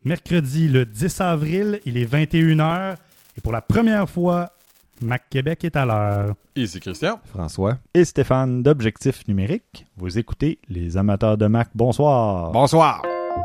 Mercredi, le 10 avril, il est 21h. Et pour la première fois, Mac Québec est à l'heure. Ici Christian. François et Stéphane d'Objectif Numérique. Vous écoutez les amateurs de Mac. Bonsoir. Bonsoir.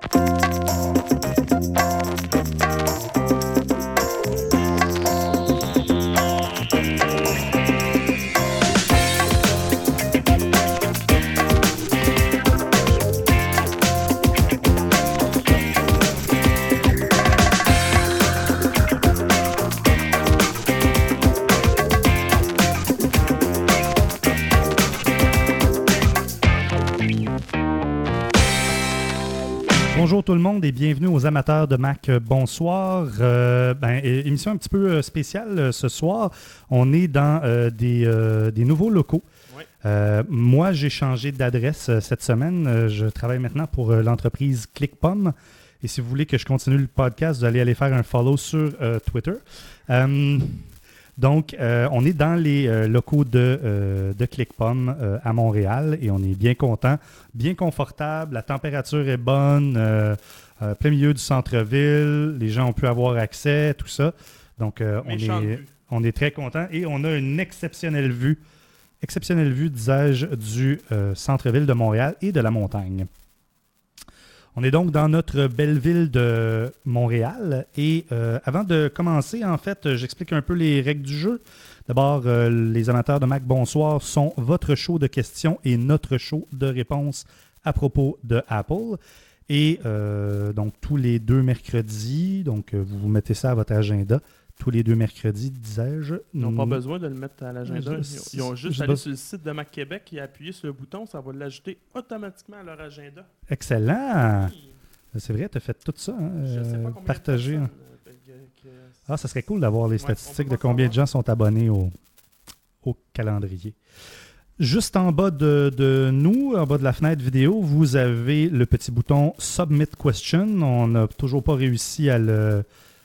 Bonjour tout le monde et bienvenue aux amateurs de Mac. Bonsoir. Émission un petit peu spéciale ce soir. On est dans des nouveaux locaux. Oui. Moi, j'ai changé d'adresse cette semaine. Je travaille maintenant pour l'entreprise ClickPom. Et si vous voulez que je continue le podcast, vous allez aller faire un follow sur Twitter. Donc, on est dans les locaux de ClickPom à Montréal et on est bien content, bien confortable. La température est bonne, plein milieu du centre-ville. Les gens ont pu avoir accès, tout ça. Donc, on est très content et on a une exceptionnelle vue, disais-je, du centre-ville de Montréal et de la montagne. On est donc dans notre belle ville de Montréal et avant de commencer, en fait, j'explique un peu les règles du jeu. D'abord, les amateurs de Mac, bonsoir, sont votre show de questions et notre show de réponses à propos de Apple. Et donc, tous les deux mercredis, donc vous mettez ça à votre agenda, tous les deux mercredis, disais-je. Ils n'ont pas besoin de le mettre à l'agenda. Ils ont juste je allé bosse. sur le site de Mac Québec et appuyer sur le bouton, ça va l'ajouter automatiquement à leur agenda. Excellent! Oui. C'est vrai, tu as fait tout ça, hein, Je sais pas combien partagé. de Hein. personnes, Ah, ça serait cool d'avoir les Ouais, statistiques on de peut combien de savoir. gens sont abonnés au calendrier. Juste en bas de nous, en bas de la fenêtre vidéo, vous avez le petit bouton Submit Question. On n'a toujours pas réussi à le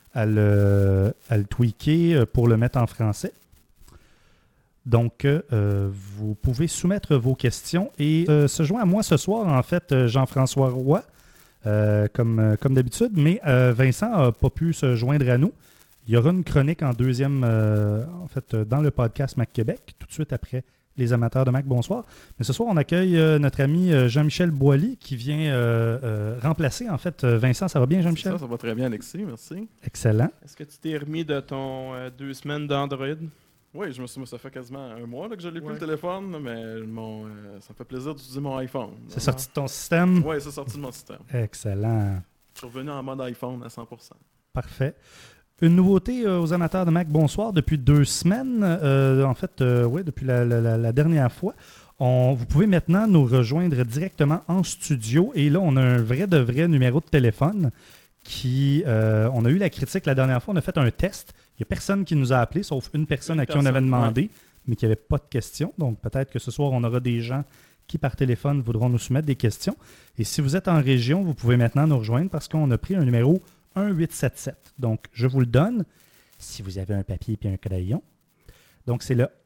tweaker pour le mettre en français. Donc, vous pouvez soumettre vos questions et se joindre à moi ce soir, en fait, Jean-François Roy, comme d'habitude, mais Vincent n'a pas pu se joindre à nous. Il y aura une chronique en deuxième, dans le podcast Mac Québec, tout de suite après les amateurs de Mac, bonsoir. Mais ce soir, on accueille notre ami Jean-Michel Boilly qui vient remplacer, en fait, Vincent. Ça va bien, Jean-Michel? Ça va très bien, Alexis, merci. Excellent. Est-ce que tu t'es remis de ton 2 semaines d'Android? Oui, ça fait quasiment un mois là, que je l'ai plus Ouais. le téléphone, mais ça me fait plaisir d'utiliser mon iPhone. C'est sorti de ton système? Oui, c'est sorti de mon système. Excellent. Je suis revenu en mode iPhone à 100%. Parfait. Une nouveauté aux amateurs de Mac, bonsoir. Depuis 2 semaines, depuis la dernière fois, vous pouvez maintenant nous rejoindre directement en studio. Et là, on a un vrai numéro de téléphone on a eu la critique la dernière fois. On a fait un test. Il n'y a personne qui nous a appelé, sauf une personne à qui on avait demandé, mais qui n'avait pas de questions. Donc, peut-être que ce soir, on aura des gens qui, par téléphone, voudront nous soumettre des questions. Et si vous êtes en région, vous pouvez maintenant nous rejoindre parce qu'on a pris un numéro 1877. Donc, je vous le donne si vous avez un papier et un crayon. Donc, c'est le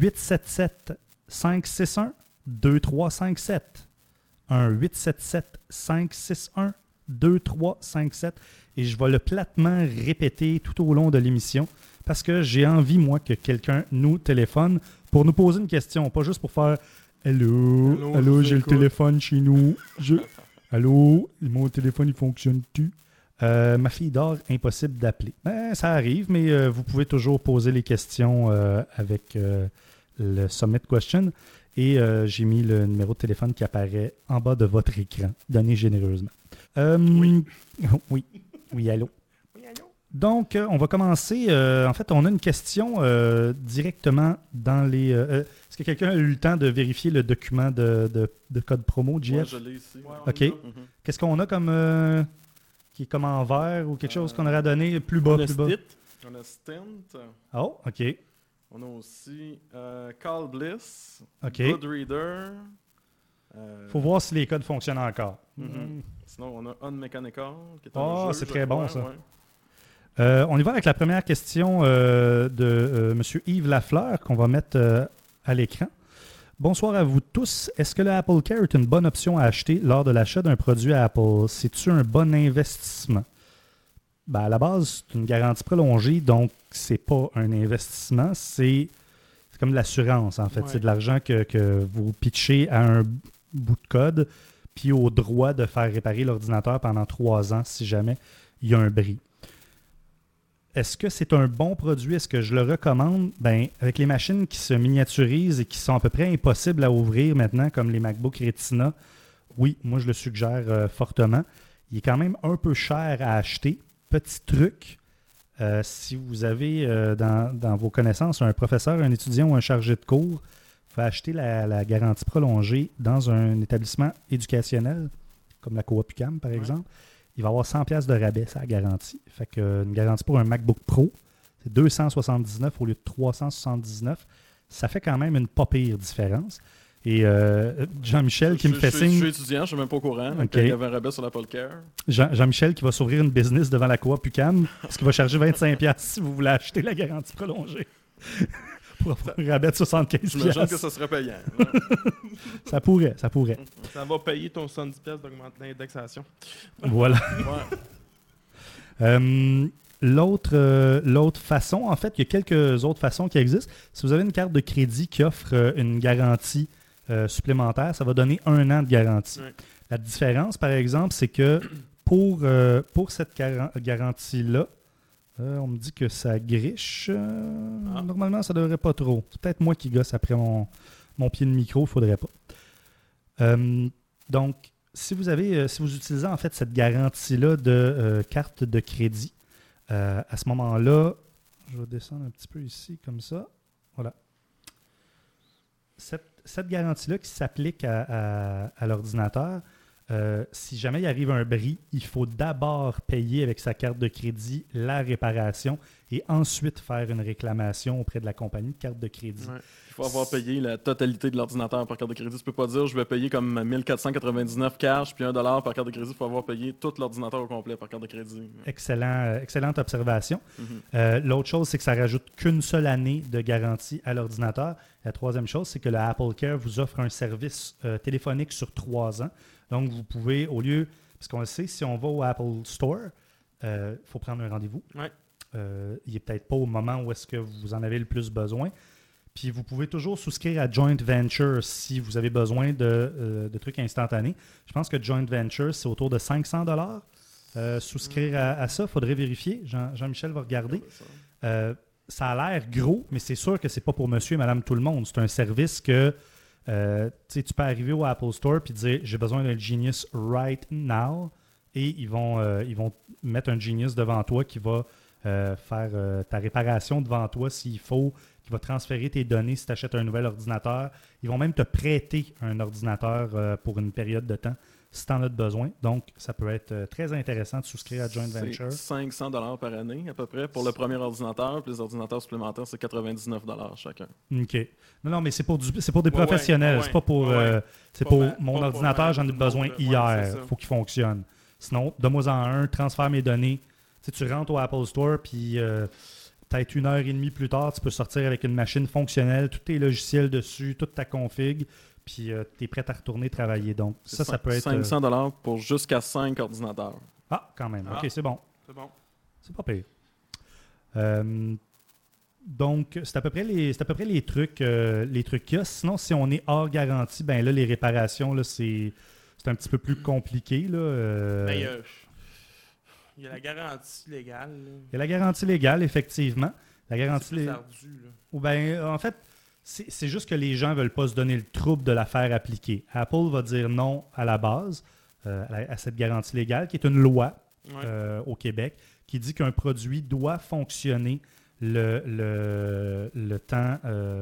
1-877-561-2357. 1-877-561-2357. Et je vais le platement répéter tout au long de l'émission parce que j'ai envie, moi, que quelqu'un nous téléphone pour nous poser une question. Pas juste pour faire « Allô, j'ai le téléphone chez nous. Allô, mon téléphone, il fonctionne-tu? » Ma fille dort, impossible d'appeler. Ça arrive, mais vous pouvez toujours poser les questions avec le Submit Question. Et j'ai mis le numéro de téléphone qui apparaît en bas de votre écran. Donnez généreusement. Oui. Oui, allô. Oui, allô? Donc, on va commencer. En fait, on a une question directement dans les... est-ce que quelqu'un a eu le temps de vérifier le document de code promo, JF? Moi, je l'ai ici. Ouais, OK. Mhm. Qu'est-ce qu'on a comme... qui est comme en vert ou quelque chose qu'on aurait donné plus bas, On a plus bas? Stit. On a Stint. Oh, OK. On a aussi Call Bliss. OK. Goodreader. Faut voir si les codes fonctionnent encore. Mhm. Sinon, on a Unmechanical. Qui est Ah, un jeu, c'est je très bon, crois, ça. ouais. On y va avec la première question de M. Yves Lafleur qu'on va mettre à l'écran. Bonsoir à vous tous. Est-ce que le Apple Care est une bonne option à acheter lors de l'achat d'un produit à Apple? C'est-tu un bon investissement? À la base, c'est une garantie prolongée, donc c'est pas un investissement, c'est comme de l'assurance, en fait. Ouais. C'est de l'argent que vous pitchez à un bout de code, puis au droit de faire réparer l'ordinateur pendant 3 ans si jamais il y a un bris. Est-ce que c'est un bon produit? Est-ce que je le recommande? Avec les machines qui se miniaturisent et qui sont à peu près impossibles à ouvrir maintenant, comme les MacBook Retina, oui, moi je le suggère fortement. Il est quand même un peu cher à acheter. Petit truc, si vous avez dans vos connaissances un professeur, un étudiant ou un chargé de cours, vous pouvez acheter la garantie prolongée dans un établissement éducationnel, comme la Coop UQAM par exemple. Il va avoir 100$ de rabais, ça la garantie. Fait que une garantie pour un MacBook Pro, c'est 279 au lieu de 379. Ça fait quand même une pas pire différence. Et Jean-Michel qui me fait signe... Je suis étudiant, je ne suis même pas au courant. Okay. Il y avait un rabais sur l'Apple Care. Jean-Michel qui va s'ouvrir une business devant la Coop UQAM, parce qu'il va charger 25$ si vous voulez acheter la garantie prolongée. Pour avoir un rabais de 75$. J'imagine que ça serait payant. Ça pourrait. Ça va payer ton 70$ d'augmenter l'indexation. Voilà. Ouais. L'autre façon, en fait, il y a quelques autres façons qui existent. Si vous avez une carte de crédit qui offre une garantie supplémentaire, ça va donner 1 an de garantie. Ouais. La différence, par exemple, c'est que pour cette garantie-là, on me dit que ça griche. Normalement, ça ne devrait pas trop. C'est peut-être moi qui gosse après mon pied de micro, il ne faudrait pas. Donc, si vous utilisez en fait cette garantie-là de carte de crédit, à ce moment-là, je vais descendre un petit peu ici, comme ça. Voilà. Cette garantie-là qui s'applique à l'ordinateur, si jamais il arrive un bris, il faut d'abord payer avec sa carte de crédit la réparation et ensuite faire une réclamation auprès de la compagnie de carte de crédit. Ouais. Il faut avoir payé la totalité de l'ordinateur par carte de crédit. Tu peux pas dire je vais payer comme 1499 cash puis $1 par carte de crédit. Il faut avoir payé tout l'ordinateur au complet par carte de crédit. Excellente observation. L'autre chose, c'est que ça rajoute qu'une seule année de garantie à l'ordinateur. La troisième chose, c'est que le Apple Care vous offre un service téléphonique sur 3 ans. Donc, vous pouvez, au lieu, parce qu'on le sait, si on va au Apple Store, il faut prendre un rendez-vous. Ouais. Il n'est peut-être pas au moment où est-ce que vous en avez le plus besoin. Puis, vous pouvez toujours souscrire à Joint Venture si vous avez besoin de trucs instantanés. Je pense que Joint Venture, c'est autour de 500$. Souscrire à ça, il faudrait vérifier. Jean-Michel va regarder. Ça a l'air gros, mais c'est sûr que c'est pas pour monsieur et madame tout le monde. C'est un service que tu peux arriver au Apple Store et dire j'ai besoin d'un Genius right now et ils vont mettre un Genius devant toi qui va faire ta réparation devant toi s'il faut, qui va transférer tes données si tu achètes un nouvel ordinateur. Ils vont même te prêter un ordinateur pour une période de temps si tu en as besoin. Donc, ça peut être très intéressant de souscrire à Joint Venture. C'est 500$ par année à peu près pour le premier ordinateur. Puis les ordinateurs supplémentaires, c'est 99$ chacun. OK. Non, mais c'est pour des professionnels. Ouais. C'est pas pour... c'est Pas pour ma- mon pas ordinateur, pour j'en ai tout le besoin monde, là. hier. Ouais, c'est Il ça. faut qu'il fonctionne. Sinon, donne-moi-en un, transfère mes données. Tu rentres au Apple Store, puis peut-être 1h30 plus tard, tu peux sortir avec une machine fonctionnelle, tous tes logiciels dessus, toute ta config, puis tu es prêt à retourner travailler. Donc, ça peut être... 500$ pour jusqu'à 5 ordinateurs. Ah, quand même. OK, c'est bon. C'est bon. C'est pas pire. Donc, c'est à peu près les trucs qu'il y a. Sinon, si on est hors garantie, ben là, les réparations, là, c'est un petit peu plus compliqué. Là, Ben, il y a la garantie légale. Là. Il y a la garantie légale, effectivement. La garantie C'est plus ardu, là. Ou ben, en fait, c'est juste que les gens ne veulent pas se donner le trouble de la faire appliquer. Apple va dire non à la base, à cette garantie légale, qui est une loi au Québec, qui dit qu'un produit doit fonctionner le temps,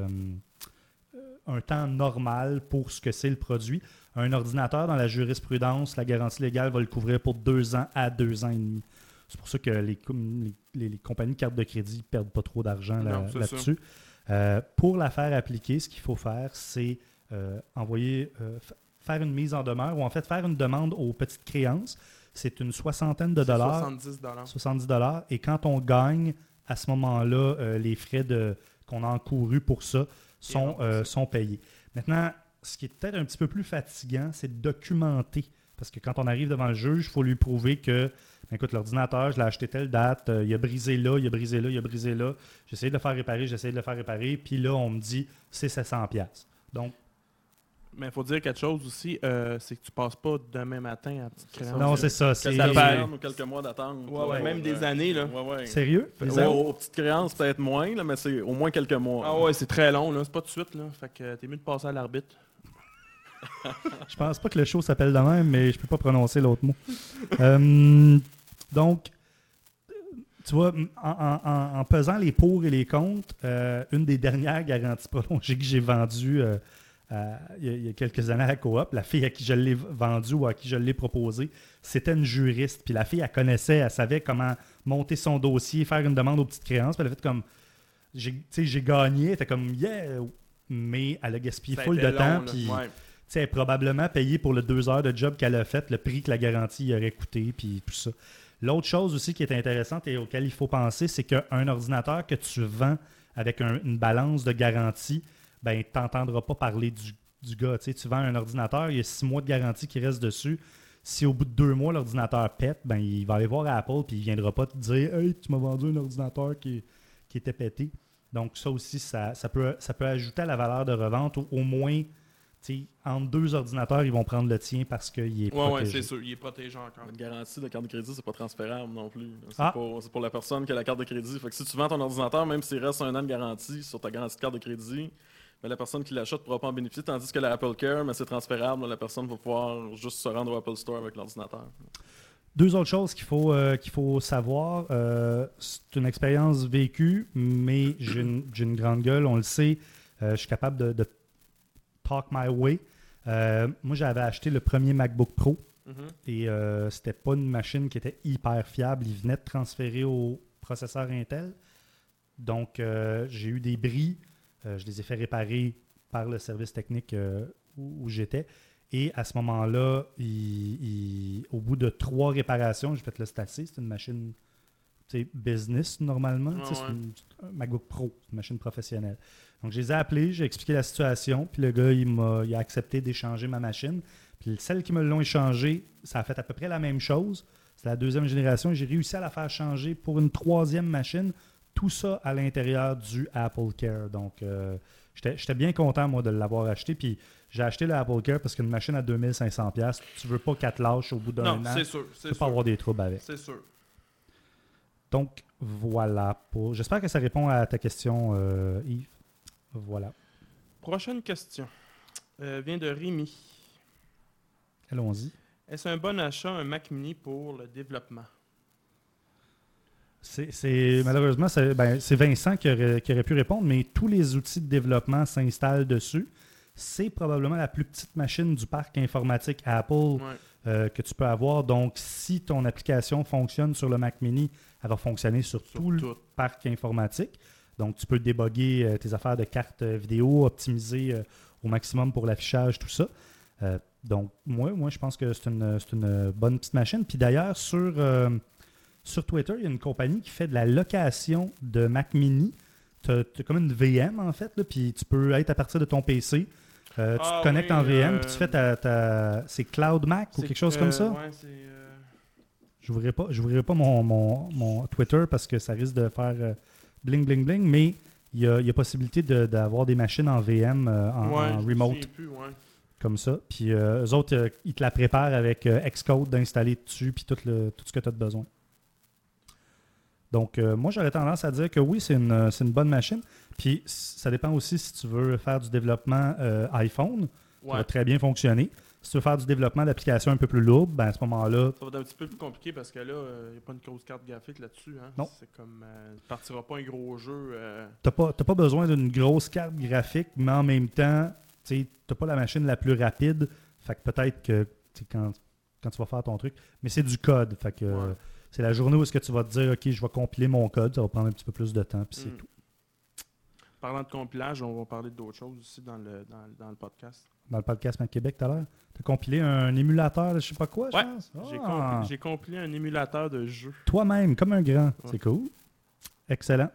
un temps normal pour ce que c'est le produit. Un ordinateur, dans la jurisprudence, la garantie légale va le couvrir pour 2 ans à 2 ans et demi. C'est pour ça que les compagnies de carte de crédit ne perdent pas trop d'argent là-dessus. Pour la faire appliquer, ce qu'il faut faire, c'est faire une mise en demeure ou en fait faire une demande aux petites créances. C'est une soixantaine de dollars. 70$. Et quand on gagne, à ce moment-là, les frais qu'on a encourus pour ça sont payés. Maintenant, ce qui est peut-être un petit peu plus fatigant, c'est de documenter Parce que quand on arrive devant le juge, il faut lui prouver que, écoute, l'ordinateur, je l'ai acheté telle date, il a brisé là, il a brisé là, il a brisé là. J'ai essayé de le faire réparer, puis là, on me dit, c'est 700$. Donc, Mais il faut dire quelque chose aussi, c'est que tu passes pas demain matin à petite créance. non, c'est ça. C'est Quelques Ça semaines ou quelques mois d'attente. Ouais, même des années, là. Ouais. sérieux? Aux petites créances, peut-être moins, là, mais c'est au moins quelques mois. Ah ouais, c'est très long, là. C'est pas tout de suite, là. Fait que t'es mieux de passer à l'arbitre. Je pense pas que le show s'appelle de même, mais je peux pas prononcer l'autre mot. Donc, tu vois, en pesant les pour et les contre, une des dernières garanties prolongées que j'ai vendues il y a quelques années à la coop, la fille à qui je l'ai vendue ou à qui je l'ai proposée, c'était une juriste. Puis la fille, elle connaissait, elle savait comment monter son dossier, faire une demande aux petites créances. Puis elle a fait comme, j'ai gagné, elle était comme, yeah! Mais elle a gaspillé Ça a full été de long, temps. là. Puis Ouais. elle a probablement payé pour le 2 heures de job qu'elle a fait, le prix que la garantie aurait coûté, puis tout ça. L'autre chose aussi qui est intéressante et auquel il faut penser, c'est qu'un ordinateur que tu vends avec une balance de garantie, ben, tu n'entendras pas parler du gars. Tu vends un ordinateur, il y a 6 mois de garantie qui reste dessus. Si au bout de 2 mois, l'ordinateur pète, ben, il va aller voir Apple puis il ne viendra pas te dire « Hey, tu m'as vendu un ordinateur qui était pété. » Donc, ça aussi, ça peut ajouter à la valeur de revente. Au moins, entre 2 ordinateurs, ils vont prendre le tien parce qu'il est protégé. Ouais, c'est sûr. Il est protégé encore. Une garantie de carte de crédit, c'est pas transférable non plus. Ah. C'est pour la personne qui a la carte de crédit. Fait que si tu vends ton ordinateur, même s'il reste 1 an de garantie sur ta garantie de carte de crédit, ben, la personne qui l'achète ne pourra pas en bénéficier, tandis que la Apple Care, mais c'est transférable. La personne va pouvoir juste se rendre au Apple Store avec l'ordinateur. 2 autres choses qu'il faut savoir. C'est une expérience vécue, mais j'ai une grande gueule, on le sait. Je suis capable de talk my way. Moi, j'avais acheté le premier MacBook Pro et c'était pas une machine qui était hyper fiable. Il venait de transférer au processeur Intel. Donc, j'ai eu des bris. Je les ai fait réparer par le service technique où j'étais. Et à ce moment-là, au bout de 3 réparations, j'ai fait le statistique. C'est une machine business normalement. Ouais. C'est un MacBook Pro, une machine professionnelle. Donc, je les ai appelés, j'ai expliqué la situation. Puis le gars, il a accepté d'échanger ma machine. Puis celles qui me l'ont échangé, ça a fait à peu près la même chose. C'est la 2e génération. J'ai réussi à la faire changer pour une 3e machine. Tout ça à l'intérieur du Apple Care. Donc, j'étais bien content, moi, de l'avoir acheté. Puis, j'ai acheté le Apple Care parce qu'une machine à 2500$, tu veux pas qu'elle te lâche au bout d'un an. Non, c'est sûr. Tu peux pas avoir des troubles avec. C'est sûr. Donc, voilà. J'espère que ça répond à ta question, Yves. Voilà. Prochaine question. Vient de Rémi. Allons-y. Est-ce un bon achat, un Mac Mini pour le développement? Malheureusement, c'est Vincent qui aurait pu répondre, mais tous les outils de développement s'installent dessus. C'est probablement la plus petite machine du parc informatique Apple que tu peux avoir. Donc, si ton application fonctionne sur le Mac Mini, elle va fonctionner sur tout le parc informatique. Donc, tu peux débugger tes affaires de cartes vidéo, optimiser au maximum pour l'affichage, tout ça. Donc, moi, je pense que c'est une bonne petite machine. Puis d'ailleurs, sur Twitter, il y a une compagnie qui fait de la location de Mac Mini. Tu as comme une VM, en fait, là, puis tu peux être à partir de ton PC. Tu te connectes en VM, puis tu fais c'est Cloud Mac ou quelque chose comme ça? Ouais, c'est... Je n'ouvrirai pas mon Twitter parce que ça risque de faire bling, bling, bling, mais il y a possibilité d'avoir des machines en VM, en remote, comme ça. Puis eux autres, ils te la préparent avec Xcode d'installer dessus, puis tout ce que tu as besoin. Donc, moi, j'aurais tendance à dire que oui, c'est une bonne machine. Puis, ça dépend aussi si tu veux faire du développement iPhone. Ça va très bien fonctionner. Si tu veux faire du développement d'applications un peu plus lourdes, ben à ce moment-là... Ça va être un petit peu plus compliqué parce que là, il n'y a pas une grosse carte graphique là-dessus. Hein? Non. C'est comme... tu ne partiras pas un gros jeu... Tu n'as pas besoin d'une grosse carte graphique, mais en même temps, tu n'as pas la machine la plus rapide. Fait que peut-être que quand tu vas faire ton truc... Mais c'est du code. Fait que... C'est la journée où est-ce que tu vas te dire « OK, je vais compiler mon code. » Ça va prendre un petit peu plus de temps, puis c'est tout. Parlant de compilage, on va parler d'autres choses aussi dans le podcast. Dans le podcast Mac Québec tout à l'heure. Tu as compilé un émulateur de je sais pas quoi, je Ouais, pense? J'ai compilé un émulateur de jeu. Toi-même, comme un grand. Ouais. C'est cool. Excellent.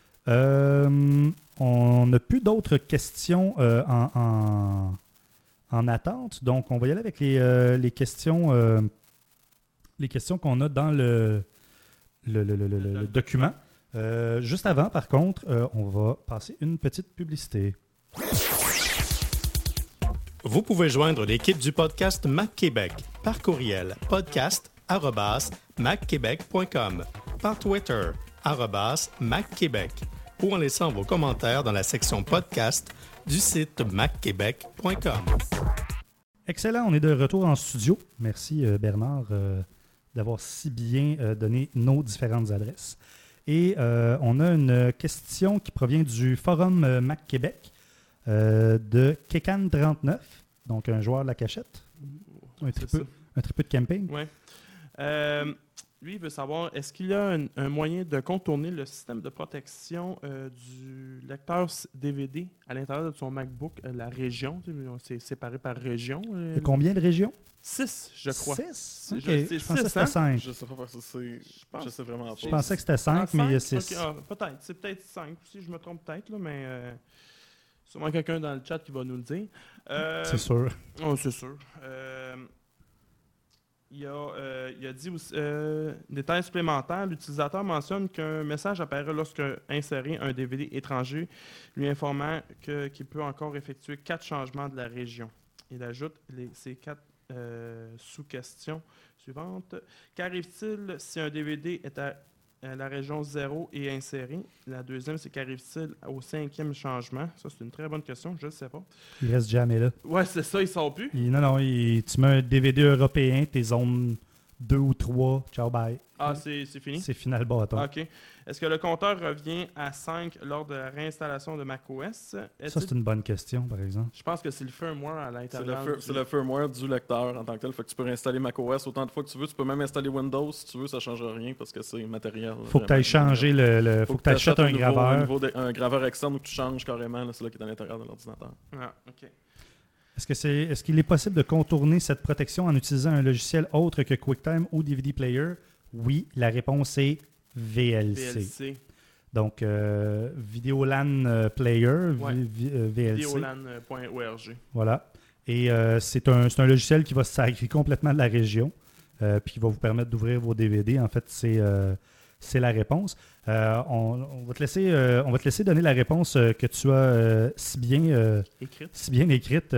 On n'a plus d'autres questions en en attente. Donc, on va y aller avec les questions qu'on a dans le document. Juste avant, par contre, on va passer une petite publicité. Vous pouvez joindre l'équipe du podcast Mac Québec par courriel podcast@macquebec.com, par Twitter @MacQuébec ou en laissant vos commentaires dans la section podcast du site macquebec.com. Excellent, on est de retour en studio. Merci Bernard d'avoir si bien donné nos différentes adresses. Et on a une question qui provient du forum Mac Québec de Kekan39, donc un joueur de la cachette. Un tripeux de camping. Ouais. Lui, il veut savoir, est-ce qu'il y a un moyen de contourner le système de protection du lecteur DVD à l'intérieur de son MacBook, la région, c'est séparé par région. Et combien de régions? 6, je crois. 6? Ok, C'est je pensais que 6, c'était 5. Je sais pas parce que c'est. Je sais vraiment pas. Je pensais que c'était 5, mais il y a 6. Peut-être, c'est peut-être 5, si je me trompe peut-être, là, mais sûrement quelqu'un dans le chat qui va nous le dire. C'est sûr. Oh, c'est sûr. Il a dit aussi, détail supplémentaire, l'utilisateur mentionne qu'un message apparaît lorsque insérer un DVD étranger, lui informant qu'il peut encore effectuer 4 changements de la région. Il ajoute ces 4 sous-questions suivantes. Qu'arrive-t-il si un DVD est à la région 0 et inséré? La deuxième, c'est qu'arrive-t-il au 5e changement? Ça, c'est une très bonne question, je ne sais pas. Il reste jamais là. Ouais, c'est ça, ils sont plus. Non, tu mets un DVD européen, tes zones 2 ou 3, ciao, bye. Ah, c'est fini? C'est final bâton. OK. Est-ce que le compteur revient à 5 lors de la réinstallation de macOS? Ça, c'est une bonne question, par exemple. Je pense que c'est le firmware à l'intérieur. C'est le firmware du lecteur en tant que tel. Fait que tu peux réinstaller macOS autant de fois que tu veux. Tu peux même installer Windows si tu veux. Ça ne change rien parce que c'est matériel. Faut que tu ailles changer faut que tu achètes un graveur. Un graveur externe où tu changes carrément. Là, c'est là qui est à l'intérieur de l'ordinateur. Ah, OK. Est-ce qu'il est possible de contourner cette protection en utilisant un logiciel autre que QuickTime ou DVD Player? Oui, la réponse est VLC. Donc, Videolan Player, ouais. VLC. Videolan.org. Voilà. Et c'est un logiciel qui va se sacrer complètement de la région, puis qui va vous permettre d'ouvrir vos DVD. En fait, c'est la réponse. On va te laisser donner la réponse que tu as si bien écrite.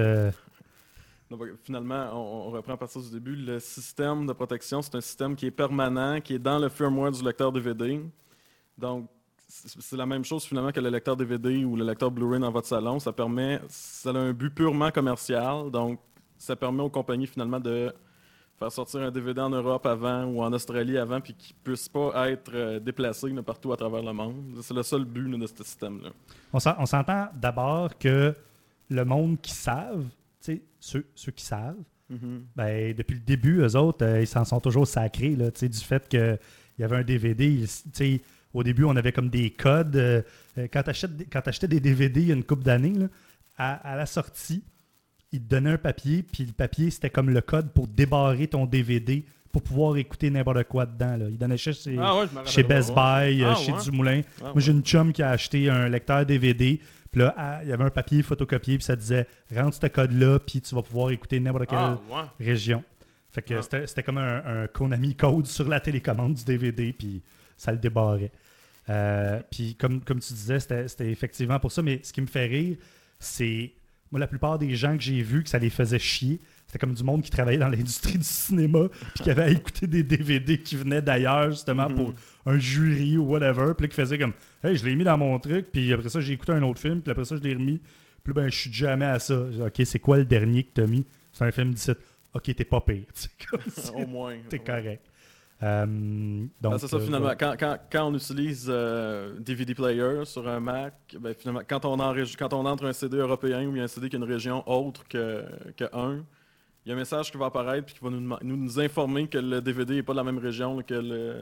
Donc, finalement, on reprend à partir du début. Le système de protection, c'est un système qui est permanent, qui est dans le firmware du lecteur DVD. Donc, c'est la même chose finalement que le lecteur DVD ou le lecteur Blu-ray dans votre salon. Ça a un but purement commercial. Donc, ça permet aux compagnies finalement de faire sortir un DVD en Europe avant ou en Australie avant, puis qu'il ne puisse pas être déplacé partout à travers le monde. C'est le seul but de ce système-là. On s'entend d'abord que le monde qui savent, ceux qui savent, ben, depuis le début, eux autres, ils s'en sont toujours sacrés là, du fait qu'il y avait un DVD. Au début, on avait comme des codes. Quand tu achetais des DVD il y a une couple d'années, là, à la sortie, ils te donnaient un papier, puis le papier, c'était comme le code pour débarrer ton DVD pour pouvoir écouter n'importe quoi dedans. Là. Ils donnaient chez Best Buy, chez Dumoulin. Moi, j'ai une chum qui a acheté un lecteur DVD. Puis là, il y avait un papier photocopié, puis ça disait « Rentre ce code-là, puis tu vas pouvoir écouter n'importe quelle région. » Fait que c'était comme un Konami code sur la télécommande du DVD, puis ça le débarrait. Puis comme tu disais, c'était effectivement pour ça. Mais ce qui me fait rire, c'est... Moi, la plupart des gens que j'ai vus que ça les faisait chier, c'était comme du monde qui travaillait dans l'industrie du cinéma puis qui avait à écouter des DVD qui venaient d'ailleurs, justement, pour un jury ou whatever. Puis là, qui faisait comme « Hey, je l'ai mis dans mon truc, puis après ça, j'ai écouté un autre film, puis après ça, je l'ai remis. Puis là, ben, je suis jamais à ça. » OK, c'est quoi le dernier que t'as mis? C'est un film 17. OK, t'es pas pire. Au moins. T'es correct. Donc, c'est ça, finalement. Quand on utilise DVD Player sur un Mac, ben, finalement, quand on entre un CD européen ou un CD qui a une région autre que un, il y a un message qui va apparaître et qui va nous informer que le DVD n'est pas de la même région que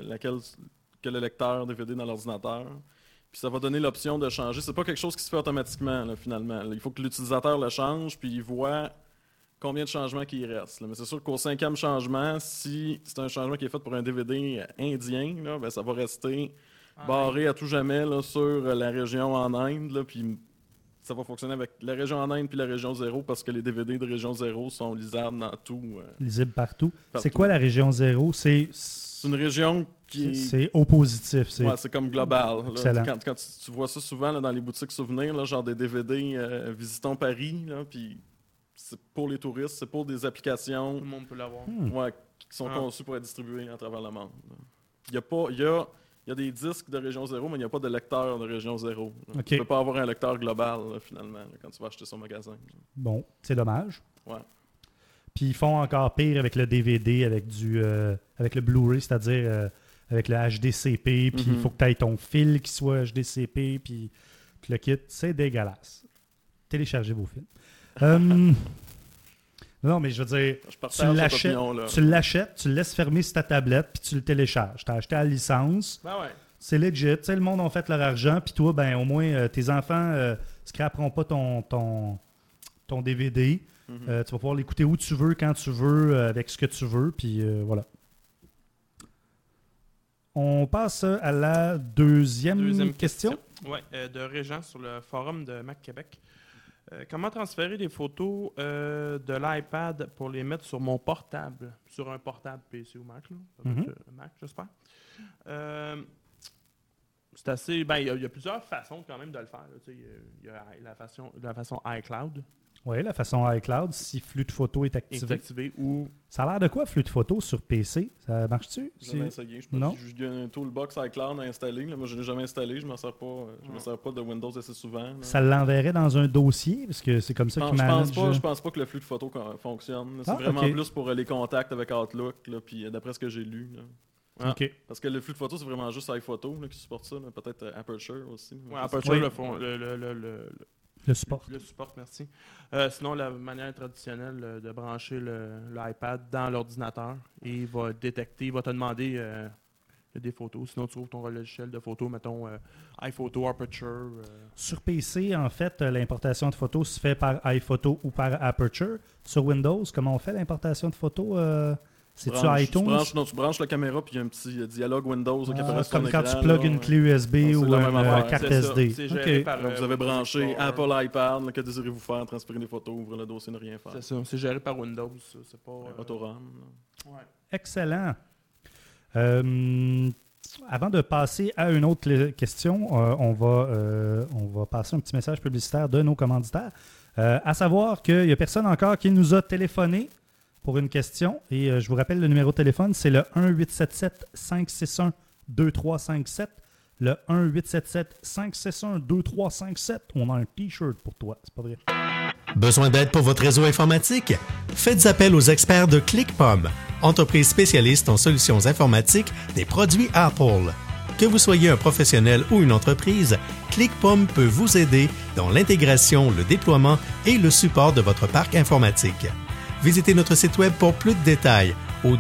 le lecteur DVD dans l'ordinateur. Puis ça va donner l'option de changer. C'est pas quelque chose qui se fait automatiquement, là, finalement. Il faut que l'utilisateur le change, puis il voit combien de changements qu'il reste. Là. Mais c'est sûr qu'au 5e changement, si c'est un changement qui est fait pour un DVD indien, là, ben, ça va rester barré à tout jamais là, sur la région en Inde. Là, puis ça va fonctionner avec la région en Inde puis la région 0 parce que les DVD de région 0 sont lisables dans tout. Lisible partout. Partout. C'est quoi la région 0? C'est une région qui est... C'est au positif. C'est comme global. Là. Excellent. Quand tu vois ça souvent là, dans les boutiques souvenirs, là, genre des DVD Visitons Paris, là, puis c'est pour les touristes, c'est pour des applications Tout le monde peut l'avoir. qui sont conçues pour être distribuées à travers le monde. Il y a des disques de région 0, mais il n'y a pas de lecteur de région 0. OK. Tu ne peux pas avoir un lecteur global, là, finalement, là, quand tu vas acheter son magasin. Bon, c'est dommage. Ouais. Puis ils font encore pire avec le DVD, avec le Blu-ray, c'est-à-dire avec le HDCP, puis il faut que tu ailles ton fil qui soit HDCP, puis tout le kit. C'est dégueulasse. Téléchargez vos films. Non, mais je veux dire, Je partage cette tu l'achètes, tu le laisses fermer sur ta tablette, puis tu le télécharges. Tu as acheté la licence. Ben ouais. C'est legit. Tu sais, le monde a fait leur argent, puis toi, ben au moins, tes enfants scraperont pas ton DVD. Tu vas pouvoir l'écouter où tu veux, quand tu veux, avec ce que tu veux, puis voilà. On passe à la deuxième question. Oui, de Régent sur le forum de Mac Québec. Comment transférer des photos de l'iPad pour les mettre sur mon portable, sur un portable PC ou Mac, là? Ça doit être, Mac, j'espère. C'est assez. Ben, il y a plusieurs façons quand même de le faire. Il y a la façon iCloud. Oui, la façon iCloud, si flux de photo est activé. Ou Ça a l'air de quoi, flux de photo sur PC? Ça marche-tu? J'ai jamais essayé. Non. Il y a un toolbox iCloud à installer. Là. Moi, je ne l'ai jamais installé. Je ne m'en sers pas de Windows assez souvent. Là. Ça l'enverrait dans un dossier? Parce que c'est comme ça qu'il manage. Je pense pas que le flux de photos fonctionne. C'est vraiment plus pour les contacts avec Outlook. Là, puis d'après ce que j'ai lu. Là. OK. Parce que le flux de photos, c'est vraiment juste iPhoto là, qui supporte ça. Là. Peut-être Aperture aussi. ouais, Aperture Oui. le font. Le support. Le support, merci. Sinon, la manière traditionnelle de brancher l'iPad dans l'ordinateur, et il va détecter, il va te demander des photos. Sinon, tu trouves ton logiciel de photos, mettons iPhoto, Aperture. Sur PC, en fait, l'importation de photos se fait par iPhoto ou par Aperture. Sur Windows, comment on fait l'importation de photos? C'est-tu iTunes? Tu branches la caméra, puis il y a un petit dialogue Windows qui apparaît sur ton comme quand écran, tu plugues là, une clé USB c'est ou la même une affaire. carte C'est ça. SD. C'est géré OK. par, Là, vous avez Windows branché Explorer. Apple iPad. Là, que désirez-vous faire? Transférer des photos, ouvrir le dossier, ne rien faire. C'est ça, c'est géré par Windows. Ça. C'est pas. Autoram. Ouais. Excellent. Avant de passer à une autre question, on va passer un petit message publicitaire de nos commanditaires. À savoir qu'il n'y a personne encore qui nous a téléphoné pour une question. Et je vous rappelle, le numéro de téléphone, c'est le 1-877-561-2357. Le 1-877-561-2357. On a un T-shirt pour toi. C'est pas vrai. Besoin d'aide pour votre réseau informatique? Faites appel aux experts de ClickPom, entreprise spécialiste en solutions informatiques des produits Apple. Que vous soyez un professionnel ou une entreprise, ClickPom peut vous aider dans l'intégration, le déploiement et le support de votre parc informatique. Visitez notre site web pour plus de détails au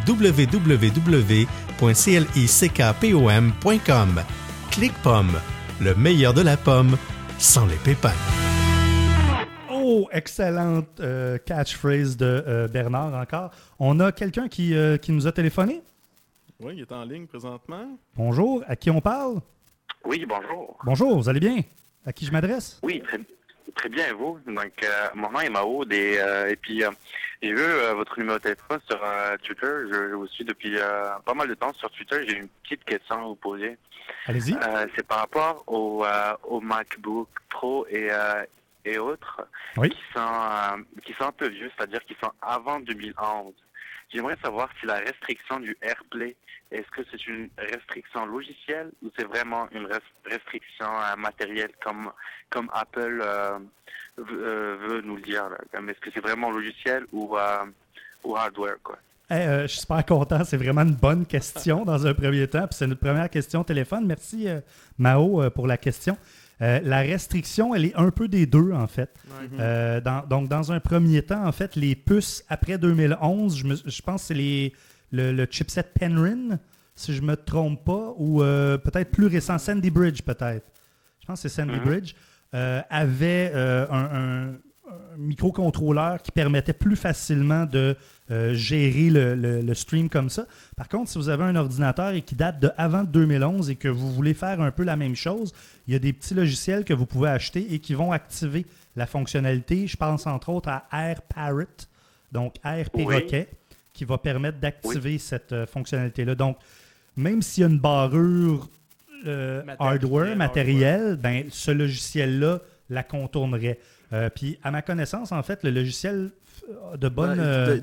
www.clickpom.com. ClickPom, le meilleur de la pomme sans les pépins. Oh, excellente catchphrase de Bernard encore. On a quelqu'un qui nous a téléphoné. Oui, il est en ligne présentement. Bonjour, à qui on parle? Oui, bonjour. Bonjour, vous allez bien? À qui je m'adresse? Oui, très bien, et vous? Donc, mon nom est Maud et puis j'ai vu votre numéro de téléphone sur Twitter. Je vous suis depuis pas mal de temps sur Twitter. J'ai une petite question à vous poser. Allez-y. C'est par rapport au MacBook Pro et autres Oui. qui sont un peu vieux, c'est-à-dire qui sont avant 2011. J'aimerais savoir si la restriction du AirPlay, est-ce que c'est une restriction logicielle ou c'est vraiment une restriction matérielle comme Apple veut nous le dire? Là. Est-ce que c'est vraiment logiciel ou hardware, quoi? Je suis super content. C'est vraiment une bonne question dans un premier temps. Puis c'est notre première question au téléphone. Merci, Mao, pour la question. La restriction, elle est un peu des deux, en fait. Donc, dans un premier temps, en fait, les puces après 2011, je pense que c'est le chipset Penryn, si je ne me trompe pas, ou peut-être plus récent, Sandy Bridge, peut-être. Je pense que c'est Sandy Bridge. Avait microcontrôleur qui permettait plus facilement de gérer le stream comme ça. Par contre, si vous avez un ordinateur et qui date de avant 2011 et que vous voulez faire un peu la même chose, il y a des petits logiciels que vous pouvez acheter et qui vont activer la fonctionnalité. Je pense entre autres à AirParrot, donc AirParrot, qui va permettre d'activer cette fonctionnalité-là. Donc, même s'il y a une barrure hardware, matériel, ben, ce logiciel-là la contournerait. Puis, à ma connaissance, en fait, le logiciel de bonne...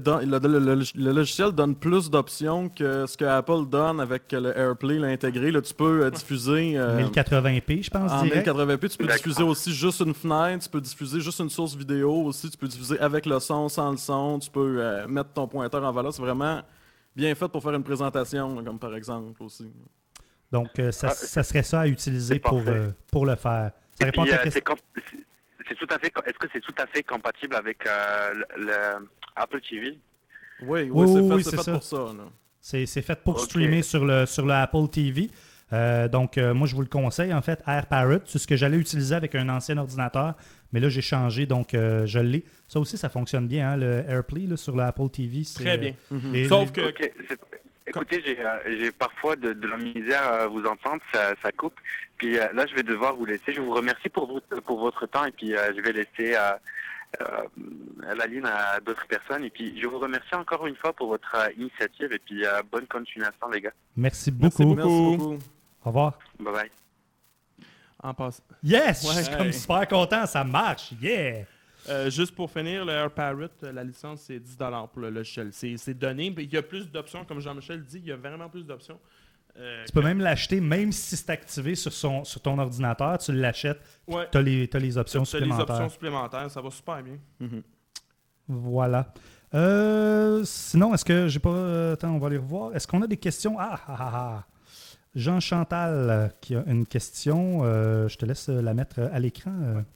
Le logiciel donne plus d'options que ce que Apple donne avec le AirPlay intégré. Là, tu peux diffuser... 1080p, je pense, en direct. 1080p, tu peux diffuser aussi juste une fenêtre, tu peux diffuser juste une source vidéo aussi, tu peux diffuser avec le son, sans le son, tu peux mettre ton pointeur en valeur. C'est vraiment bien fait pour faire une présentation, là, comme par exemple aussi. Donc, ça serait ça à utiliser pour le faire. Ça répond à ta question. Est-ce que c'est tout à fait compatible avec le Apple TV? Oui, c'est fait pour ça. Là. C'est fait pour streamer sur le Apple TV. Donc, moi, je vous le conseille. En fait, AirParrot, c'est ce que j'allais utiliser avec un ancien ordinateur, mais là, j'ai changé, donc je l'ai. Ça aussi, ça fonctionne bien, hein, le AirPlay là, sur l'Apple TV. Très bien. Sauf que... Écoutez, j'ai parfois de la misère à vous entendre, ça coupe. Puis là, je vais devoir vous laisser. Je vous remercie pour votre temps et puis je vais laisser la ligne à d'autres personnes. Et puis, je vous remercie encore une fois pour votre initiative et puis bonne continuation, les gars. Merci beaucoup. Merci beaucoup. Au revoir. Bye bye. En passe. Yes! Je suis comme super content, ça marche. Yeah! Juste pour finir, le AirParrot, la licence, c'est 10 $ pour le logiciel. C'est donné. Il y a plus d'options, comme Jean-Michel dit, il y a vraiment plus d'options. Tu peux même l'acheter, même si c'est activé sur ton ordinateur, tu l'achètes, ouais. tu as les options supplémentaires. Les options supplémentaires, ça va super bien. Voilà. Sinon, est-ce que j'ai pas... attends, on va aller revoir. Est-ce qu'on a des questions? Jean Chantal qui a une question. Je te laisse la mettre à l'écran.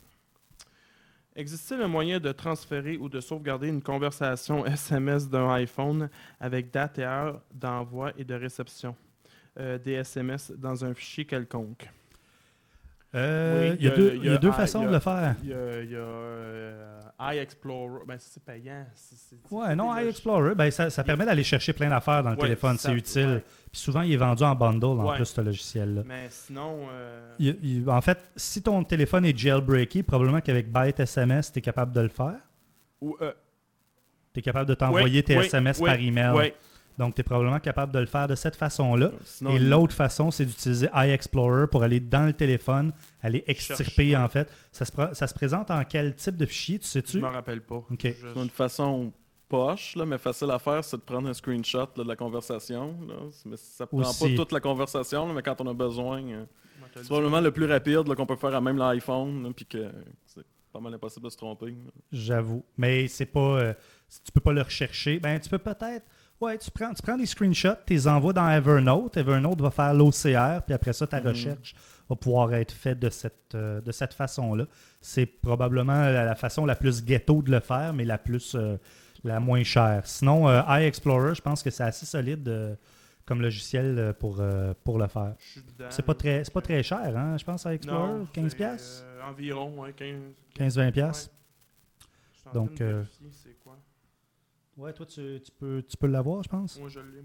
Existe-t-il un moyen de transférer ou de sauvegarder une conversation SMS d'un iPhone avec date et heure d'envoi et de réception des SMS dans un fichier quelconque? Il y a deux façons de le faire. Il y a iExplorer. Ben, c'est payant. iExplorer, ben, ça permet d'aller chercher plein d'affaires dans le téléphone. C'est utile. Ouais. Puis souvent, il est vendu en bundle en plus, ce logiciel-là. Mais sinon... en fait, si ton téléphone est jailbreaké, probablement qu'avec Byte SMS, tu es capable de le faire. Tu es capable de t'envoyer tes SMS par email. Oui. Donc, tu es probablement capable de le faire de cette façon-là. Et l'autre façon, c'est d'utiliser iExplorer pour aller dans le téléphone, aller extirper, en fait. Ça se présente en quel type de fichier, tu sais-tu? Je ne me rappelle pas. OK. Une façon poche, là, mais facile à faire, c'est de prendre un screenshot là, de la conversation. Là. Mais ça prend pas toute la conversation, là, mais quand on a besoin, c'est probablement le plus rapide là, qu'on peut faire à même l'iPhone, puis que c'est pas mal impossible de se tromper. Là. J'avoue. Mais c'est pas... tu peux pas le rechercher. Ben, tu peux peut-être... Ouais, tu prends des screenshots, tu les envoies dans Evernote. Evernote va faire l'OCR, puis après ça, ta recherche va pouvoir être faite de cette façon-là. C'est probablement la façon la plus ghetto de le faire, mais la moins chère. Sinon, iExplorer, je pense que c'est assez solide comme logiciel pour le faire. C'est pas très cher, hein? Je pense, iExplorer, 15$? Environ, 15-20$. Ouais. Donc, c'est quoi? Ouais, toi, tu peux l'avoir, je pense. Moi, je l'ai,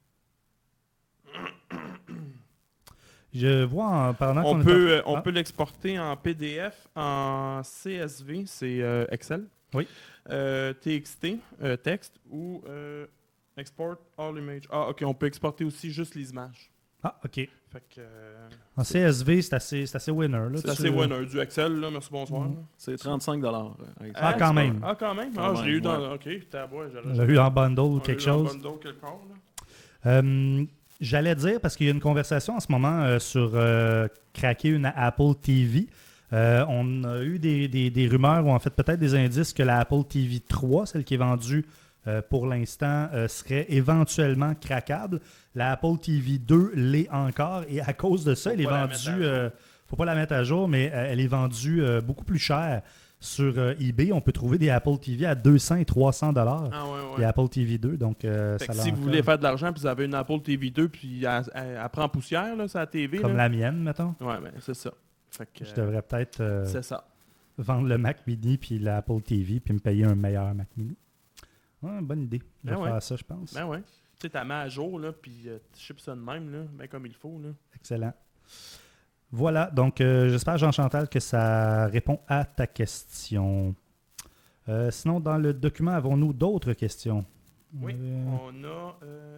Je vois pendant qu'on on peut l'exporter en PDF, en CSV, c'est Excel. Oui. TXT, texte, ou export all image. Ah, OK, on peut exporter aussi juste les images. Ah, OK. Fait que, en CSV, c'est assez winner. Là, c'est assez winner. Du Excel, là, merci, bonsoir. C'est 35$. Quand même. Ah, quand même. Je l'ai eu dans... OK, on l'a eu en bundle ou quelque chose. Bundle quelque part, là. J'allais dire, parce qu'il y a une conversation en ce moment sur craquer une Apple TV. On a eu des rumeurs ou en fait peut-être des indices que la Apple TV 3, celle qui est vendue pour l'instant, serait éventuellement craquable. La Apple TV 2 l'est encore et à cause de ça, elle est vendue... faut pas la mettre à jour, mais elle est vendue beaucoup plus cher. Sur eBay, on peut trouver des Apple TV à 200 et 300$. Les Apple TV 2, donc ça si vous voulez faire de l'argent, puis vous avez une Apple TV 2, puis elle prend poussière, là, sur la TV. Comme là. la mienne, mettons. Ouais, ben c'est ça. Fait que, je devrais peut-être... C'est ça. vendre le Mac Mini puis l'Apple TV puis me payer un meilleur Mac Mini. Ouais, bonne idée. Je vais Ben ouais. faire ça, je pense. Ben ouais. Tu sais, t'as mis à jour, là, puis tu ships ça de même, là, ben comme il faut, là. Excellent. Voilà, donc j'espère, Jean-Chantal, que ça répond à ta question. Sinon, dans le document, avons-nous d'autres questions? Oui, on a...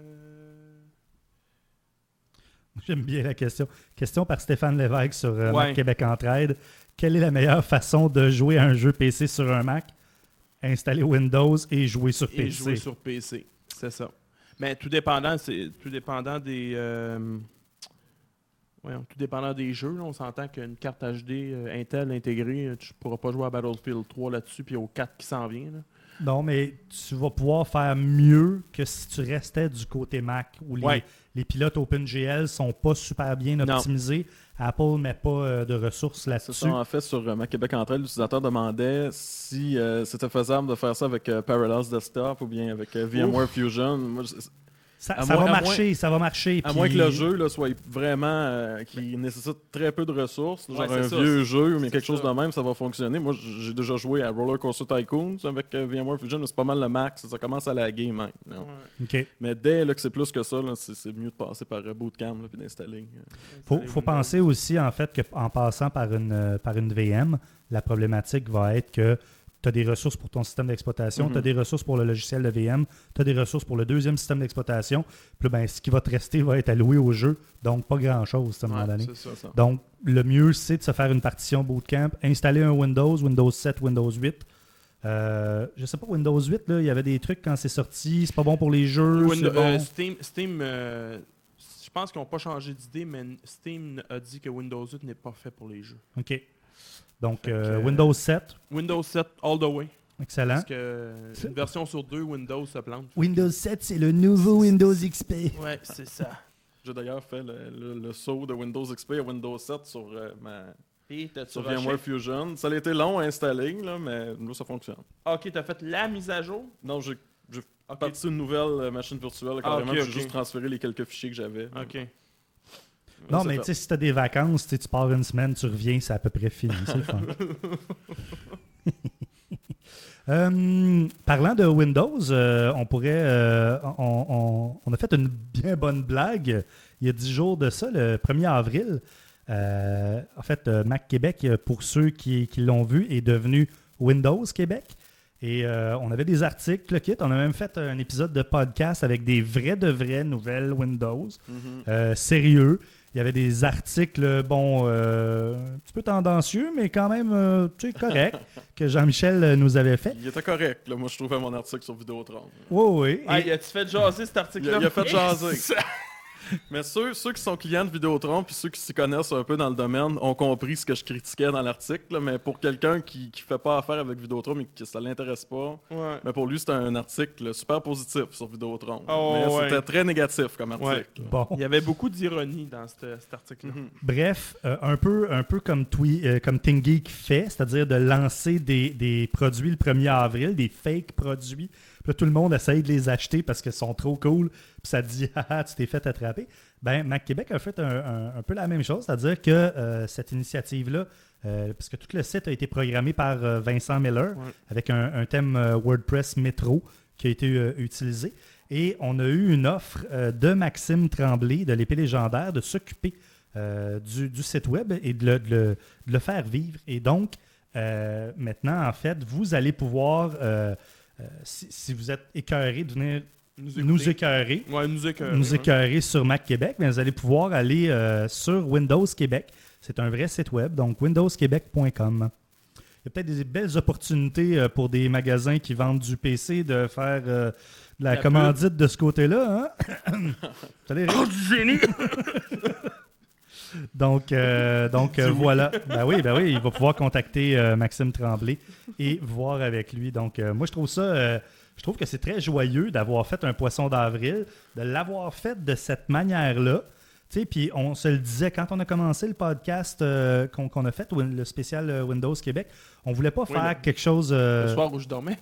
J'aime bien la question. Question par Stéphane Lévesque sur Ouais. Mac Québec Entraide. Quelle est la meilleure façon de jouer à un jeu PC sur un Mac? Installer Windows et jouer sur PC. Et jouer sur PC, c'est ça. Mais tout dépendant des jeux, là, on s'entend qu'une carte HD Intel intégrée, tu ne pourras pas jouer à Battlefield 3 là-dessus, puis au 4 qui s'en vient. Là. Non, mais tu vas pouvoir faire mieux que si tu restais du côté Mac, où les pilotes OpenGL sont pas super bien optimisés. Apple ne met pas de ressources C'est là-dessus. ça, en fait, sur Mac Québec Entraide, l'utilisateur demandait si c'était faisable de faire ça avec Parallels Desktop ou bien avec VMware Fusion. Moi, Ça À va moins- à marcher, ça va marcher. à puis- moins que le jeu là, soit vraiment qui nécessite très peu de ressources, genre c'est un ça, vieux jeu, mais c'est quelque chose ça. de même, ça va fonctionner. Moi, j'ai déjà joué à Roller Coaster Tycoon avec VMware Fusion, mais c'est pas mal le max. Ça commence à laguer même. Non. OK. Mais dès là, que c'est plus que ça, là, c'est mieux de passer par Bootcamp et d'installer. Faut penser aussi, en fait, qu'en passant par une VM, la problématique va être que tu as des ressources pour ton système d'exploitation, tu as des ressources pour le logiciel de VM, tu as des ressources pour le deuxième système d'exploitation. Puis là, ben, ce qui va te rester va être alloué au jeu, donc pas grand-chose à un moment donné. C'est ça. Donc, le mieux, c'est de se faire une partition Bootcamp, installer un Windows 7, Windows 8. Je sais pas, Windows 8, là, il y avait des trucs quand c'est sorti, c'est pas bon pour les jeux. c'est bon. Steam je pense qu'ils n'ont pas changé d'idée, mais Steam a dit que Windows 8 n'est pas fait pour les jeux. OK. Donc, Fait que, Windows 7, Windows 7 all the way. excellent. Parce que une version sur deux, Windows se plante. Windows 7, c'est le nouveau Windows XP. Ouais, c'est ça. J'ai d'ailleurs fait le saut de Windows XP à Windows 7 sur Et t'as-tu sur rushé? VMware Fusion. Ça a été long à installer, là, mais là, ça fonctionne. Ah, ok, t'as fait la mise à jour? Non, j'ai Ok. parti d'une nouvelle machine virtuelle. Ah, Carrément, ok, j'ai ok. juste transféré les quelques fichiers que j'avais. Ok. Non, C'est mais fait. tu sais, si tu as des vacances, tu pars une semaine, tu reviens, c'est à peu près fini. C'est le fun. Parlant de Windows, on pourrait. On a fait une bien bonne blague il y a 10 jours de ça, le 1er avril. En fait, Mac Québec, pour ceux qui l'ont vu, est devenu Windows Québec. Et on avait des articles, le kit. On a même fait un épisode de podcast avec des vraies nouvelles Windows. Sérieux. Il y avait des articles, un petit peu tendancieux, mais quand même, correct, que Jean-Michel nous avait fait. Il était correct, là. Moi, je trouvais mon article sur Vidéotron. Oui. Ah, Et- as-tu fait jaser cet article-là? Il a fait jaser. Mais ceux qui sont clients de Vidéotron puis ceux qui s'y connaissent un peu dans le domaine ont compris ce que je critiquais dans l'article. Là, mais pour quelqu'un qui fait pas affaire avec Vidéotron mais que ça l'intéresse pas, Ouais. mais pour lui, c'était un article super positif sur Vidéotron. Oh, mais ouais. c'était très négatif comme article. Bon. Il y avait beaucoup d'ironie dans cet article-là. Bref, un peu comme ThinkGeek fait, c'est-à-dire de lancer des produits le 1er avril, des fake produits. Puis là, tout le monde essaye de les acheter parce qu'ils sont trop cool. Puis ça dit, haha, tu t'es fait attraper. Ben, Mac Québec a fait un peu la même chose, c'est-à-dire que cette initiative-là, parce que tout le site a été programmé par Vincent Miller avec un thème WordPress Metro qui a été utilisé. Et on a eu une offre de Maxime Tremblay de l'Épée légendaire de s'occuper du site web et de le faire vivre. Et donc, maintenant, en fait, vous allez pouvoir, si vous êtes écœuré de venir nous écœurer, Ouais, nous écœurer. nous écœurer sur Mac Québec, mais vous allez pouvoir aller sur Windows Québec. C'est un vrai site web, donc windowsquebec.com. Il y a peut-être des belles opportunités pour des magasins qui vendent du PC de faire de la commandite de ce côté-là. Hein? Vous allez rire. Du génie! Donc voilà. Ben oui, il va pouvoir contacter Maxime Tremblay et voir avec lui. Donc, moi, je trouve ça... je trouve que c'est très joyeux d'avoir fait un poisson d'avril, de l'avoir fait de cette manière-là. Tu sais, puis on se le disait quand on a commencé le podcast qu'on a fait, le spécial Windows Québec, on voulait pas faire quelque chose... Le soir où je dormais.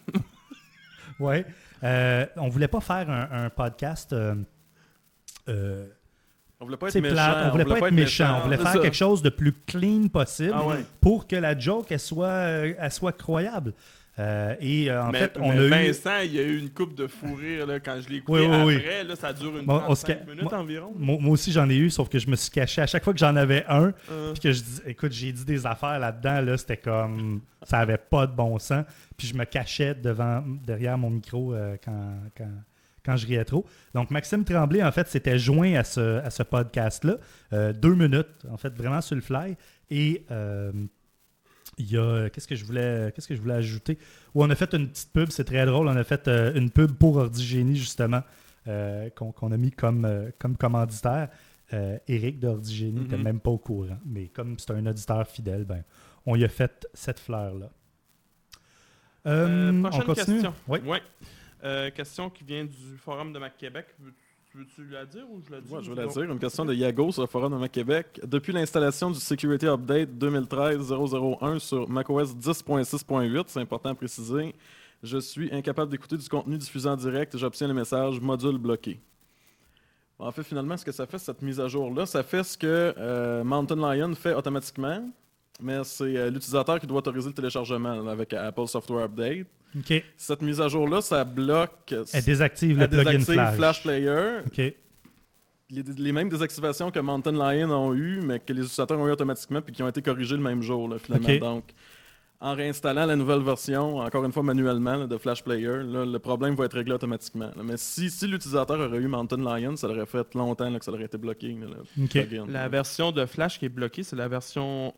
Ouais. On voulait pas faire un podcast On voulait pas être C'est méchant. plate, on voulait pas être méchant. On voulait C'est faire ça. quelque chose de plus clean possible Ah ouais. pour que la joke, elle soit croyable. En Mais, fait, on mais a eu... Vincent, il y a eu une coupe de fou rire là, quand je l'ai écouté. Oui. Après, là, ça dure une Bon, on se 35 ca- minutes moi- environ. Moi aussi, j'en ai eu, sauf que je me suis caché. À chaque fois que j'en avais un, Euh, puis que je dis, écoute, j'ai dit des affaires là-dedans, là, c'était comme... Ça avait pas de bon sens. Puis je me cachais derrière mon micro quand je riais trop. Donc, Maxime Tremblay, en fait, s'était joint à ce podcast-là. 2 minutes, en fait, vraiment sur le fly. Et il y a... Qu'est-ce que je voulais ajouter? Où on a fait une petite pub, c'est très drôle. On a fait une pub pour Ordigénie, justement, qu'on a mis comme commanditaire. Éric d'Ordigénie n'était même pas au courant. Mais comme c'est un auditeur fidèle, ben, on lui a fait cette fleur-là. On prochaine continue? question. Oui. Ouais. Question qui vient du forum de Mac Québec. Veux-tu la dire ou je la dis? Ouais, je vais la dire. Une question de Yago sur le forum de Mac Québec. Depuis l'installation du Security Update 2013-001 sur macOS 10.6.8, c'est important à préciser, je suis incapable d'écouter du contenu diffusé en direct et j'obtiens le message module bloqué. En fait, finalement, ce que ça fait, cette mise à jour-là, ça fait ce que Mountain Lion fait automatiquement, mais c'est l'utilisateur qui doit autoriser le téléchargement là, avec Apple Software Update. OK. Cette mise à jour-là, ça bloque... Elle désactive le elle plugin désactive Flash. Player. OK. Les mêmes désactivations que Mountain Lion ont eues, mais que les utilisateurs ont eu automatiquement puis qui ont été corrigées le même jour, là, finalement. Ok. Donc, en réinstallant la nouvelle version, encore une fois manuellement, là, de Flash Player, là, le problème va être réglé automatiquement. là. Mais si l'utilisateur aurait eu Mountain Lion, ça aurait fait longtemps là, que ça aurait été bloqué. Là, le Ok. plugin. La version de Flash qui est bloquée, c'est la version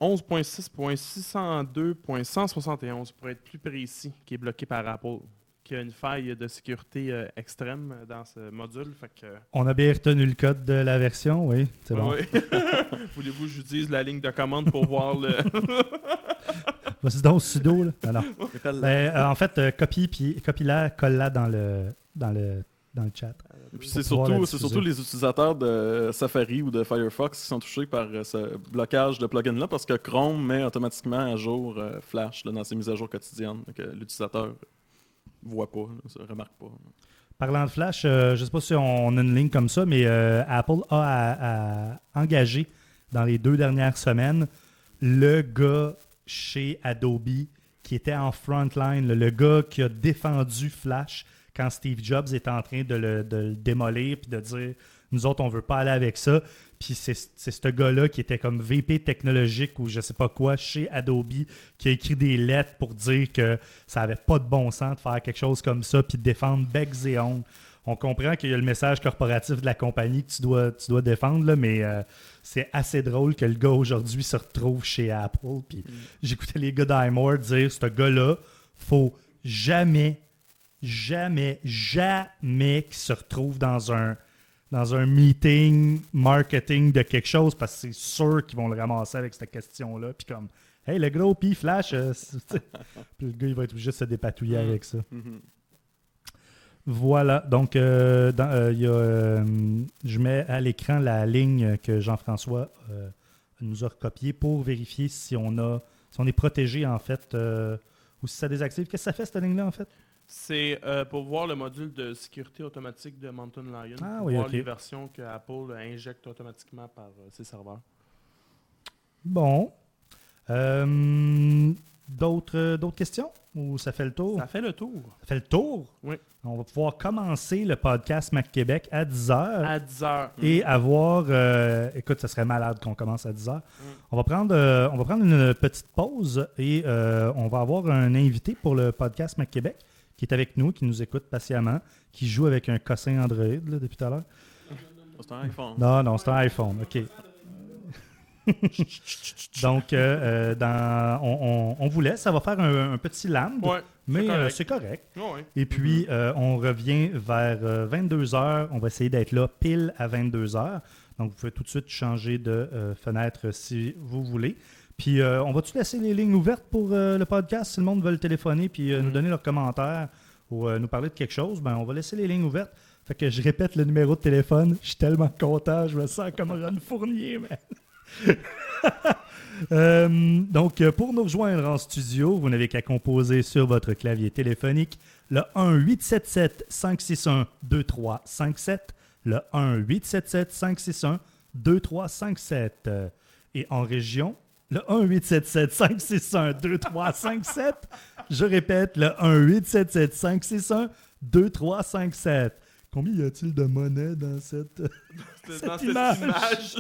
11.6.602.171, pour être plus précis, qui est bloquée par Apple, qui a une faille de sécurité extrême dans ce module. Fait que, On a bien retenu le code de la version, oui. C'est bon. ouais. Voulez-vous que j'utilise la ligne de commande pour voir le... Vas-y donc, sudo. Là. Alors, Répète-le. en fait, copie-la, colle-la dans le chat. Et puis pour c'est pouvoir la surtout, diffuser. les utilisateurs de Safari ou de Firefox qui sont touchés par ce blocage de plugin-là parce que Chrome met automatiquement à jour Flash là, dans ses mises à jour quotidiennes. Donc, l'utilisateur voit pas, ne remarque pas. Parlant de Flash, je ne sais pas si on a une ligne comme ça, mais Apple a engagé dans les 2 dernières semaines le gars chez Adobe qui était en frontline, le gars qui a défendu Flash quand Steve Jobs était en train de le démolir puis de dire « Nous autres, on veut pas aller avec ça ». Puis c'est ce gars-là qui était comme VP technologique ou je sais pas quoi chez Adobe qui a écrit des lettres pour dire que ça avait pas de bon sens de faire quelque chose comme ça puis de défendre becs et ongles. On comprend qu'il y a le message corporatif de la compagnie que tu dois défendre, là, mais c'est assez drôle que le gars aujourd'hui se retrouve chez Apple. Puis j'écoutais les gars d'iMore dire ce gars-là, faut jamais qu'il se retrouve dans un meeting marketing de quelque chose parce que c'est sûr qu'ils vont le ramasser avec cette question-là. Puis comme, hey, le gros P Flash, puis le gars, il va être obligé de se dépatouiller avec ça. Voilà, donc je mets à l'écran la ligne que Jean-François nous a recopiée pour vérifier si on est protégé en fait ou si ça désactive. Qu'est-ce que ça fait cette ligne-là en fait? C'est pour voir le module de sécurité automatique de Mountain Lion, Ah pour oui, voir ok. les versions que Apple injecte automatiquement par ses serveurs. Bon. D'autres questions? Ou ça fait le tour? Ça fait le tour. Ça fait le tour? Oui. On va pouvoir commencer le podcast Mac Québec à 10h. À 10h. Et avoir... écoute, ça serait malade qu'on commence à 10h. On va prendre une petite pause et on va avoir un invité pour le podcast Mac Québec qui est avec nous, qui nous écoute patiemment, qui joue avec un cossin Android là, depuis tout à l'heure. C'est un iPhone. Non, c'est un iPhone. OK. Donc, on vous laisse. Ça va faire un petit land, Ouais, mais correct. c'est correct. Ouais. Et puis, on revient vers 22h. On va essayer d'être là pile à 22h. Donc, vous pouvez tout de suite changer de fenêtre si vous voulez. Puis, on va-tu laisser les lignes ouvertes pour le podcast si le monde veut le téléphoner puis nous donner leurs commentaires ou nous parler de quelque chose? Ben, on va laisser les lignes ouvertes. Fait que je répète le numéro de téléphone. Je suis tellement content. Je me sens comme Ron Fournier, man. Donc, pour nous rejoindre en studio, vous n'avez qu'à composer sur votre clavier téléphonique le 1-877-561-2357, le 1-877-561-2357. 2357. Et en région, le 1-877-561-2357. Je répète, le 1-877-561-2357. Combien y a-t-il de monnaie dans cette image?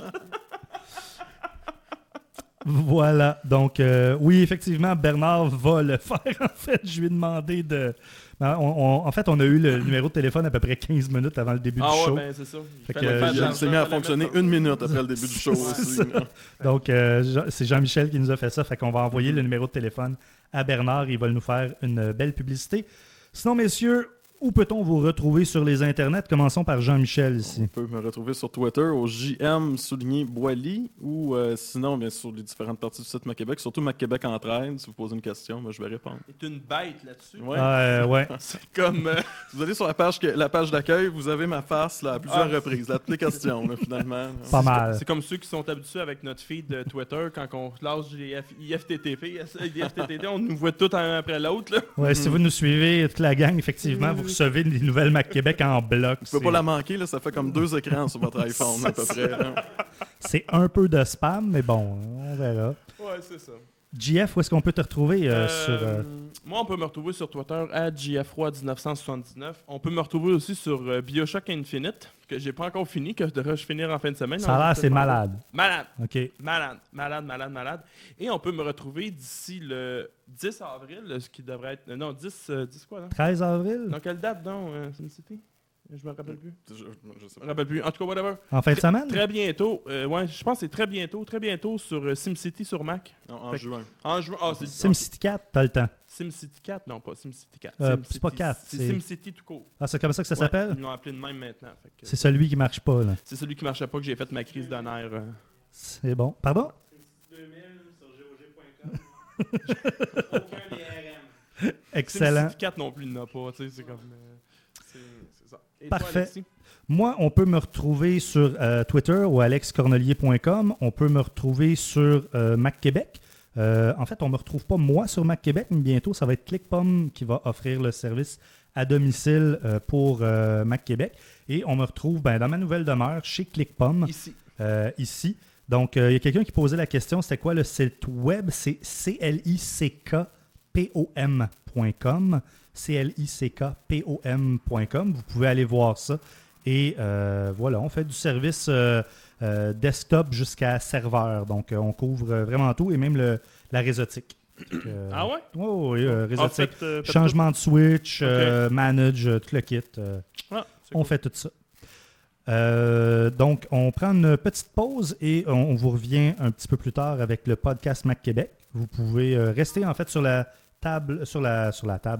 Voilà. Donc, oui, effectivement, Bernard va le faire. En fait, je lui ai demandé de... En fait, on a eu le numéro de téléphone à peu près 15 minutes avant le début du show. Ben, c'est ça. Il s'est mis à fonctionner 1 minute après le début du show aussi. Donc, c'est Jean-Michel qui nous a fait ça. Fait qu'on va envoyer le numéro de téléphone à Bernard. Il va nous faire une belle publicité. Sinon, messieurs, où peut-on vous retrouver sur les internets? Commençons par Jean-Michel ici. On peut me retrouver sur Twitter au JM_Boily ou sinon, bien sûr, les différentes parties du site MacQuébec, surtout MacQuébec Entraide. Si vous posez une question, moi, je vais répondre. C'est une bête là-dessus. Ouais. Ouais. C'est comme... si vous allez sur la page d'accueil, vous avez ma face là, à plusieurs reprises, là, toutes les questions, là, finalement. Pas mal. C'est comme ceux qui sont habitués avec notre feed de Twitter, quand on lâche les IFTTP, on nous voit tous un après l'autre. Là. Ouais, si vous nous suivez, toute la gang, effectivement, vous recevez les nouvelles Mac Québec en bloc. Vous pouvez pas la manquer, là, ça fait comme 2 écrans sur votre iPhone à peu près. Là. C'est un peu de spam, mais bon, on verra. Ouais, c'est ça. JF, où est-ce qu'on peut te retrouver sur... Moi, on peut me retrouver sur Twitter à JFRoy1979. On peut me retrouver aussi sur Bioshock Infinite, que j'ai pas encore fini, que je devrais finir en fin de semaine. Ça a l'air assez malade. Malade. OK. Malade. Et on peut me retrouver d'ici le 10 avril, ce qui devrait être... Non, 10 quoi, non? 13 avril? Dans quelle date, donc, SimCity? Je me rappelle plus. Je sais Je me rappelle plus. En tout cas, whatever. En fin de semaine? Très bientôt. Ouais, je pense que c'est très bientôt sur SimCity sur Mac. Non, en juin. En juin. Ah, c'est SimCity 4, t'as le temps. SimCity 4? Non, pas SimCity 4. C'est pas 4. C'est SimCity tout court. Ah, c'est comme ça que ça s'appelle? Ils l'ont appelé de même maintenant. C'est celui qui marche pas, là. C'est celui qui marchait pas que j'ai fait ma crise de nerfs. C'est bon. Pardon? 2000 sur GOG.com. Aucun DRM. Excellent. SimCity 4 non plus, il n'a pas. Tu sais, c'est comme... c'est ça. Et parfait. toi, Alexis? Moi, on peut me retrouver sur Twitter ou alexcornelier.com. On peut me retrouver sur Mac Québec. En fait, on ne me retrouve pas moi sur Mac Québec, mais bientôt, ça va être ClickPom qui va offrir le service à domicile pour Mac Québec. Et on me retrouve dans ma nouvelle demeure chez ClickPom. Ici. Donc, il y a quelqu'un qui posait la question, c'était quoi le site web? C'est clickpom.com. clickpom.com. Vous pouvez aller voir ça. Et voilà, on fait du service desktop jusqu'à serveur. Donc, on couvre vraiment tout et même la réseautique. Ah ouais? Oui, réseautique. Changement de switch, manage, tout le kit. On fait tout ça. Donc, on prend une petite pause et on vous revient un petit peu plus tard avec le podcast Mac Québec. Vous pouvez rester en fait sur le tab, sur la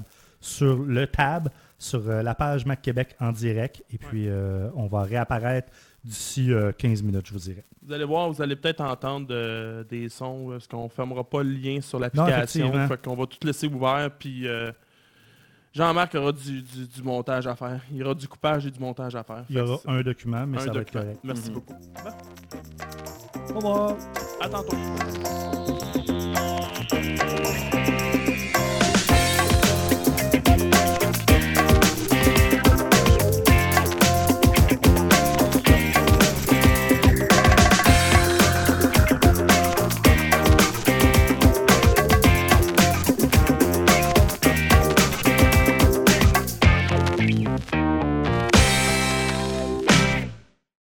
page Mac Québec en direct. Et puis, on va réapparaître d'ici 15 minutes, je vous dirais. Vous allez voir, vous allez peut-être entendre des sons parce qu'on ne fermera pas le lien sur l'application. Fait qu'on va tout laisser ouvert. Puis Jean-Marc aura du montage à faire. Il y aura du coupage et du montage à faire. Il y aura un document, mais ça va être correct. Merci beaucoup. Au revoir. À tantôt.